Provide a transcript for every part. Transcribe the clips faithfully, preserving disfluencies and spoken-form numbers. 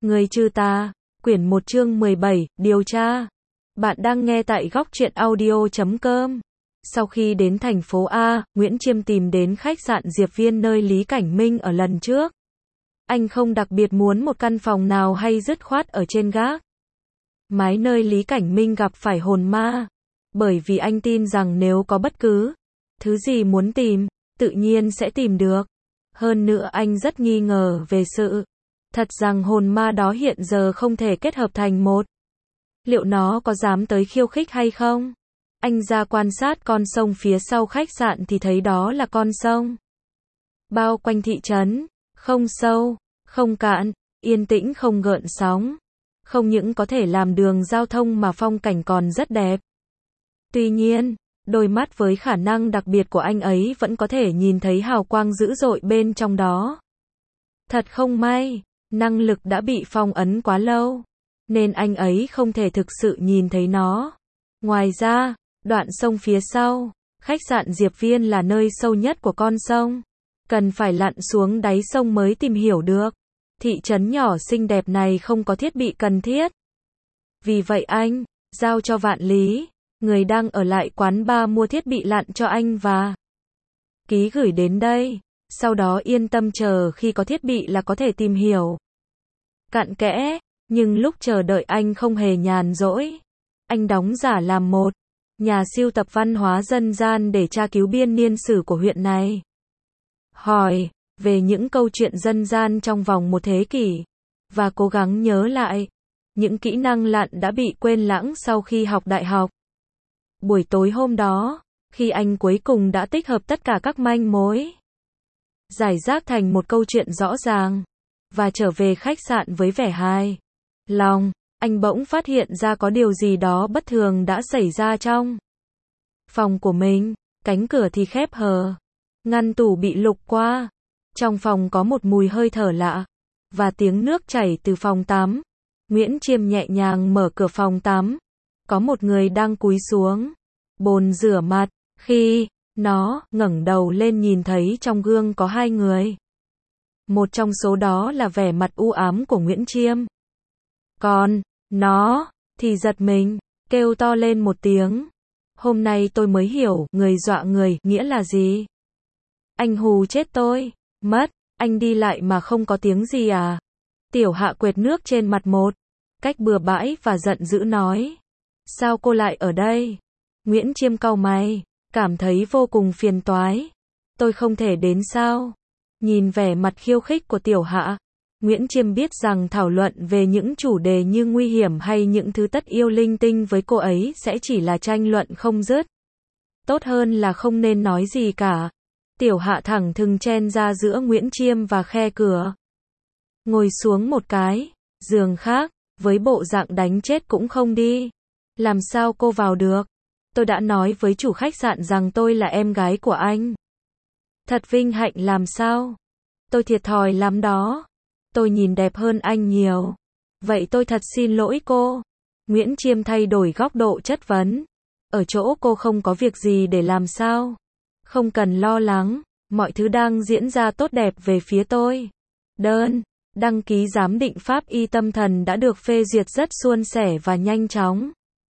Người trừ tà, quyển một chương mười bảy, điều tra. Bạn đang nghe tại góc truyện audio chấm com. Sau khi đến thành phố A, Nguyễn Chiêm tìm đến khách sạn Diệp Viên nơi Lý Cảnh Minh ở lần trước. Anh không đặc biệt muốn một căn phòng nào hay dứt khoát ở trên gác mái nơi Lý Cảnh Minh gặp phải hồn ma. Bởi vì anh tin rằng nếu có bất cứ thứ gì muốn tìm, tự nhiên sẽ tìm được. Hơn nữa anh rất nghi ngờ về sự thật rằng hồn ma đó hiện giờ không thể kết hợp thành một. Liệu nó có dám tới khiêu khích hay không? Anh ra quan sát con sông phía sau khách sạn thì thấy đó là con sông bao quanh thị trấn, không sâu, không cạn, yên tĩnh không gợn sóng. Không những có thể làm đường giao thông mà phong cảnh còn rất đẹp. Tuy nhiên, đôi mắt với khả năng đặc biệt của anh ấy vẫn có thể nhìn thấy hào quang dữ dội bên trong đó. Thật không may, năng lực đã bị phong ấn quá lâu, nên anh ấy không thể thực sự nhìn thấy nó. Ngoài ra, đoạn sông phía sau, khách sạn Diệp Viên là nơi sâu nhất của con sông. Cần phải lặn xuống đáy sông mới tìm hiểu được. Thị trấn nhỏ xinh đẹp này không có thiết bị cần thiết. Vì vậy anh giao cho Vạn Lý, người đang ở lại quán bar, mua thiết bị lặn cho anh và ký gửi đến đây. Sau đó yên tâm chờ khi có thiết bị là có thể tìm hiểu cặn kẽ. Nhưng lúc chờ đợi anh không hề nhàn rỗi. Anh đóng giả làm một nhà sưu tập văn hóa dân gian để tra cứu biên niên sử của huyện này. Hỏi về những câu chuyện dân gian trong vòng một thế kỷ, và cố gắng nhớ lại những kỹ năng lặn đã bị quên lãng sau khi học đại học. Buổi tối hôm đó, khi anh cuối cùng đã tích hợp tất cả các manh mối, giải rác thành một câu chuyện rõ ràng, và trở về khách sạn với vẻ hài lòng, anh bỗng phát hiện ra có điều gì đó bất thường đã xảy ra trong phòng của mình. Cánh cửa thì khép hờ, ngăn tủ bị lục qua. Trong phòng có một mùi hơi thở lạ, và tiếng nước chảy từ phòng tắm. Nguyễn Chiêm nhẹ nhàng mở cửa phòng tắm. Có một người đang cúi xuống bồn rửa mặt. Khi nó ngẩng đầu lên nhìn thấy trong gương có hai người. Một trong số đó là vẻ mặt u ám của Nguyễn Chiêm. Còn nó thì giật mình, kêu to lên một tiếng. Hôm nay tôi mới hiểu, người dọa người, nghĩa là gì? Anh hù chết tôi mất, anh đi lại mà không có tiếng gì à? Tiểu Hạ quệt nước trên mặt một cách bừa bãi và giận dữ nói. Sao cô lại ở đây? Nguyễn Chiêm cau mày, cảm thấy vô cùng phiền toái. Tôi không thể đến sao? Nhìn vẻ mặt khiêu khích của Tiểu Hạ, Nguyễn Chiêm biết rằng thảo luận về những chủ đề như nguy hiểm hay những thứ tất yêu linh tinh với cô ấy sẽ chỉ là tranh luận không dứt. Tốt hơn là không nên nói gì cả. Tiểu Hạ thẳng thừng chen ra giữa Nguyễn Chiêm và khe cửa. Ngồi xuống một cái giường khác, với bộ dạng đánh chết cũng không đi. Làm sao cô vào được? Tôi đã nói với chủ khách sạn rằng tôi là em gái của anh. Thật vinh hạnh làm sao? Tôi thiệt thòi lắm đó. Tôi nhìn đẹp hơn anh nhiều. Vậy tôi thật xin lỗi cô. Nguyễn Chiêm thay đổi góc độ chất vấn. Ở chỗ cô không có việc gì để làm sao? Không cần lo lắng, mọi thứ đang diễn ra tốt đẹp về phía tôi. Đơn đăng ký giám định pháp y tâm thần đã được phê duyệt rất suôn sẻ và nhanh chóng.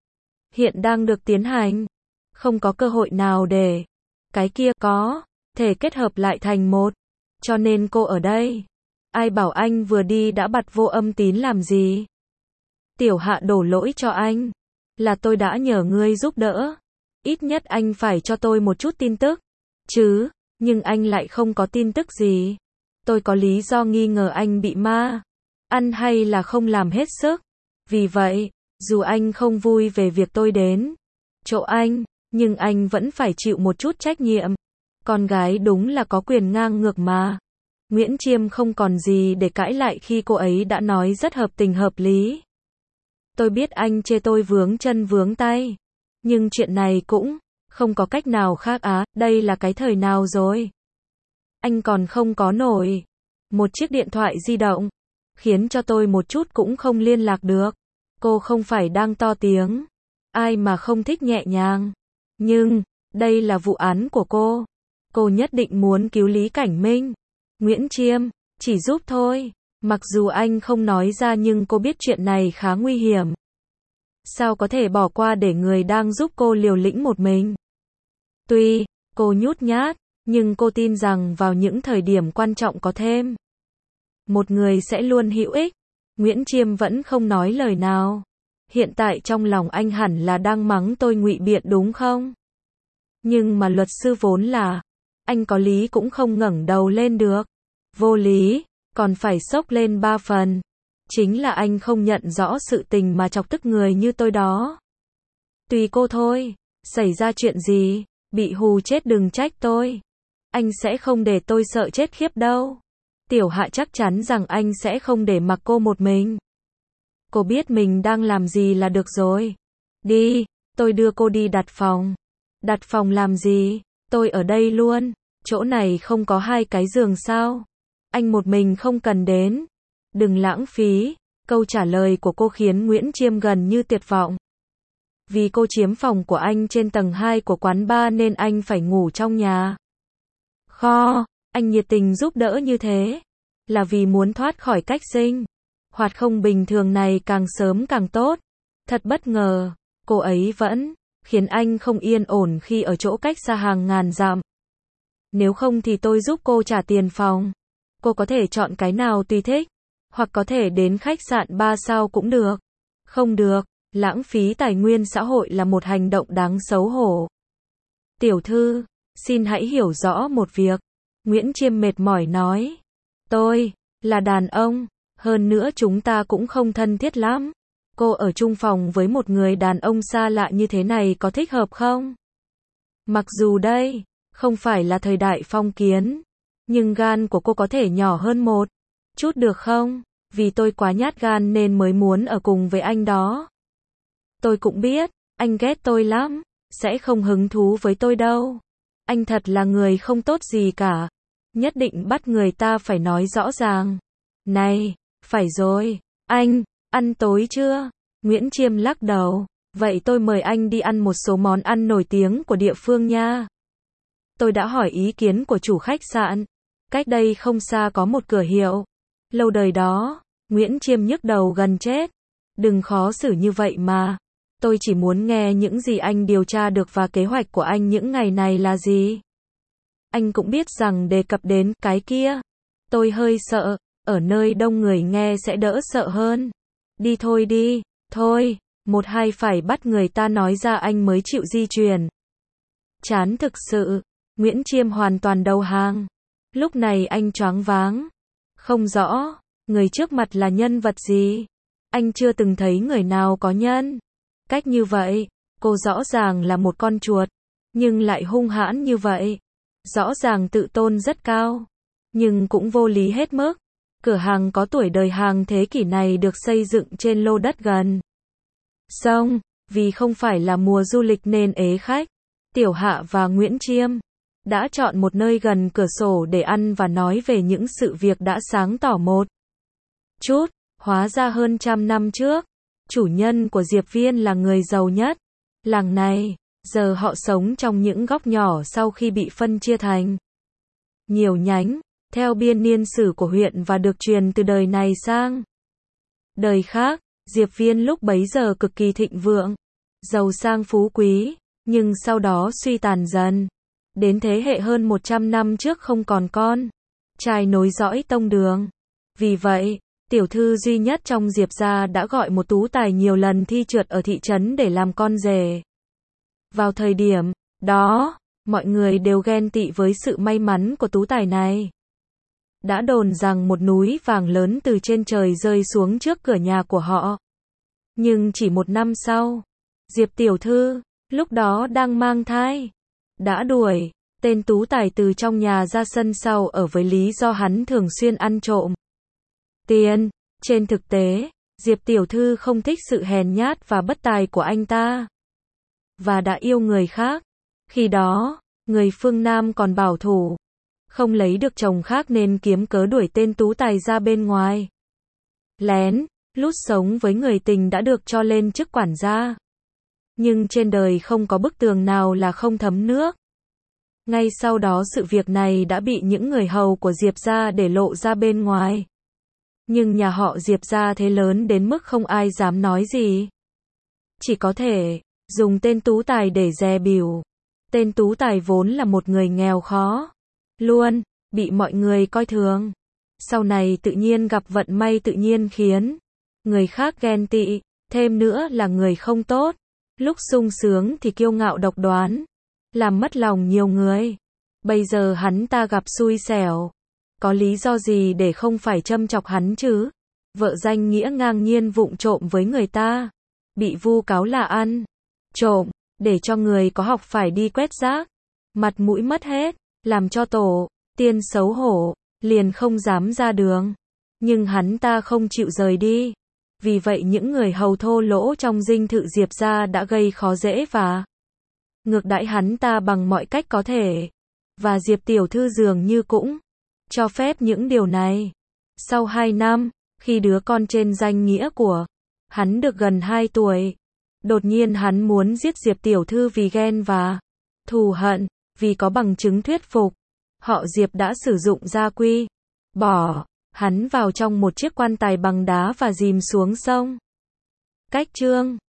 Hiện đang được tiến hành. Không có cơ hội nào để cái kia có thể kết hợp lại thành một. Cho nên cô ở đây. Ai bảo anh vừa đi đã bật vô âm tín làm gì? Tiểu Hạ đổ lỗi cho anh. Là tôi đã nhờ ngươi giúp đỡ. Ít nhất anh phải cho tôi một chút tin tức chứ, nhưng anh lại không có tin tức gì. Tôi có lý do nghi ngờ anh bị ma ăn hay là không làm hết sức. Vì vậy, dù anh không vui về việc tôi đến chỗ anh, nhưng anh vẫn phải chịu một chút trách nhiệm. Con gái đúng là có quyền ngang ngược mà. Nguyễn Chiêm không còn gì để cãi lại khi cô ấy đã nói rất hợp tình hợp lý. Tôi biết anh chê tôi vướng chân vướng tay, nhưng chuyện này cũng không có cách nào khác á. Đây là cái thời nào rồi? Anh còn không có nổi một chiếc điện thoại di động, khiến cho tôi một chút cũng không liên lạc được. Cô không phải đang to tiếng. Ai mà không thích nhẹ nhàng. Nhưng, đây là vụ án của cô. Cô nhất định muốn cứu Lý Cảnh Minh. Nguyễn Chiêm, chỉ giúp thôi. Mặc dù anh không nói ra nhưng cô biết chuyện này khá nguy hiểm. Sao có thể bỏ qua để người đang giúp cô liều lĩnh một mình? Tuy cô nhút nhát, nhưng cô tin rằng vào những thời điểm quan trọng có thêm một người sẽ luôn hữu ích. Nguyễn Chiêm vẫn không nói lời nào. Hiện tại trong lòng anh hẳn là đang mắng tôi ngụy biện đúng không? Nhưng mà luật sư vốn là, anh có lý cũng không ngẩng đầu lên được. Vô lý, còn phải xốc lên ba phần. Chính là anh không nhận rõ sự tình mà chọc tức người như tôi đó. Tùy cô thôi, xảy ra chuyện gì, bị hù chết đừng trách tôi. Anh sẽ không để tôi sợ chết khiếp đâu. Tiểu Hạ chắc chắn rằng anh sẽ không để mặc cô một mình. Cô biết mình đang làm gì là được rồi. Đi, tôi đưa cô đi đặt phòng. Đặt phòng làm gì? Tôi ở đây luôn. Chỗ này không có hai cái giường sao? Anh một mình không cần đến. Đừng lãng phí. Câu trả lời của cô khiến Nguyễn Chiêm gần như tuyệt vọng. Vì cô chiếm phòng của anh trên tầng hai của quán bar nên anh phải ngủ trong nhà kho. Anh nhiệt tình giúp đỡ như thế là vì muốn thoát khỏi cách sinh hoạt không bình thường này càng sớm càng tốt. Thật bất ngờ, cô ấy vẫn khiến anh không yên ổn khi ở chỗ cách xa hàng ngàn dặm. Nếu không thì tôi giúp cô trả tiền phòng. Cô có thể chọn cái nào tùy thích, hoặc có thể đến khách sạn ba sao cũng được. Không được, lãng phí tài nguyên xã hội là một hành động đáng xấu hổ. Tiểu thư, xin hãy hiểu rõ một việc. Nguyễn Chiêm mệt mỏi nói. Tôi là đàn ông, hơn nữa chúng ta cũng không thân thiết lắm. Cô ở chung phòng với một người đàn ông xa lạ như thế này có thích hợp không? Mặc dù đây không phải là thời đại phong kiến, nhưng gan của cô có thể nhỏ hơn một chút được không? Vì tôi quá nhát gan nên mới muốn ở cùng với anh đó. Tôi cũng biết, anh ghét tôi lắm, sẽ không hứng thú với tôi đâu. Anh thật là người không tốt gì cả. Nhất định bắt người ta phải nói rõ ràng. Này, phải rồi, anh, ăn tối chưa? Nguyễn Chiêm lắc đầu. Vậy tôi mời anh đi ăn một số món ăn nổi tiếng của địa phương nha. Tôi đã hỏi ý kiến của chủ khách sạn. Cách đây không xa có một cửa hiệu. Lâu đời đó, Nguyễn Chiêm nhức đầu gần chết. Đừng khó xử như vậy mà. Tôi chỉ muốn nghe những gì anh điều tra được và kế hoạch của anh những ngày này là gì. Anh cũng biết rằng đề cập đến cái kia. Tôi hơi sợ, ở nơi đông người nghe sẽ đỡ sợ hơn. Đi thôi đi, thôi, một hai phải bắt người ta nói ra anh mới chịu di chuyển. Chán thực sự, Nguyễn Chiêm hoàn toàn đầu hàng. Lúc này anh choáng váng. Không rõ, người trước mặt là nhân vật gì. Anh chưa từng thấy người nào có nhân cách như vậy. Cô rõ ràng là một con chuột, nhưng lại hung hãn như vậy. Rõ ràng tự tôn rất cao, nhưng cũng vô lý hết mức. Cửa hàng có tuổi đời hàng thế kỷ này được xây dựng trên lô đất gần sông, vì không phải là mùa du lịch nên ế khách. Tiểu Hạ và Nguyễn Chiêm đã chọn một nơi gần cửa sổ để ăn và nói về những sự việc đã sáng tỏ một chút. Hóa ra hơn trăm năm trước, chủ nhân của Diệp Viên là người giàu nhất làng này. Giờ họ sống trong những góc nhỏ sau khi bị phân chia thành nhiều nhánh, theo biên niên sử của huyện và được truyền từ đời này sang đời khác. Diệp Viên lúc bấy giờ cực kỳ thịnh vượng, giàu sang phú quý, nhưng sau đó suy tàn dần. Đến thế hệ hơn một trăm năm trước không còn con trai nối dõi tông đường. Vì vậy, tiểu thư duy nhất trong Diệp gia đã gọi một tú tài nhiều lần thi trượt ở thị trấn để làm con rể. Vào thời điểm đó, mọi người đều ghen tị với sự may mắn của tú tài này. Đã đồn rằng một núi vàng lớn từ trên trời rơi xuống trước cửa nhà của họ. Nhưng chỉ một năm sau, Diệp tiểu thư, lúc đó đang mang thai, đã đuổi tên tú tài từ trong nhà ra sân sau ở với lý do hắn thường xuyên ăn trộm tiền. Trên thực tế, Diệp tiểu thư không thích sự hèn nhát và bất tài của anh ta, và đã yêu người khác. Khi đó, người phương Nam còn bảo thủ, không lấy được chồng khác nên kiếm cớ đuổi tên tú tài ra bên ngoài. Lén lút sống với người tình đã được cho lên chức quản gia. Nhưng trên đời không có bức tường nào là không thấm nước. Ngay sau đó sự việc này đã bị những người hầu của Diệp gia để lộ ra bên ngoài. Nhưng nhà họ Diệp gia thế lớn đến mức không ai dám nói gì. Chỉ có thể dùng tên Tú Tài để dè bỉu. Tên Tú Tài vốn là một người nghèo khó, luôn bị mọi người coi thường. Sau này tự nhiên gặp vận may tự nhiên khiến người khác ghen tị, thêm nữa là người không tốt. Lúc sung sướng thì kiêu ngạo độc đoán, làm mất lòng nhiều người. Bây giờ hắn ta gặp xui xẻo, có lý do gì để không phải châm chọc hắn chứ? Vợ danh nghĩa ngang nhiên vụng trộm với người ta, bị vu cáo là ăn trộm, để cho người có học phải đi quét rác, mặt mũi mất hết, làm cho tổ tiên xấu hổ, liền không dám ra đường. Nhưng hắn ta không chịu rời đi. Vì vậy những người hầu thô lỗ trong dinh thự Diệp gia đã gây khó dễ và ngược đãi hắn ta bằng mọi cách có thể. Và Diệp tiểu thư dường như cũng cho phép những điều này. Sau hai năm, khi đứa con trên danh nghĩa của hắn được gần hai tuổi, đột nhiên hắn muốn giết Diệp tiểu thư vì ghen và thù hận. Vì có bằng chứng thuyết phục, họ Diệp đã sử dụng gia quy, bỏ hắn vào trong một chiếc quan tài bằng đá và dìm xuống sông. Cách chương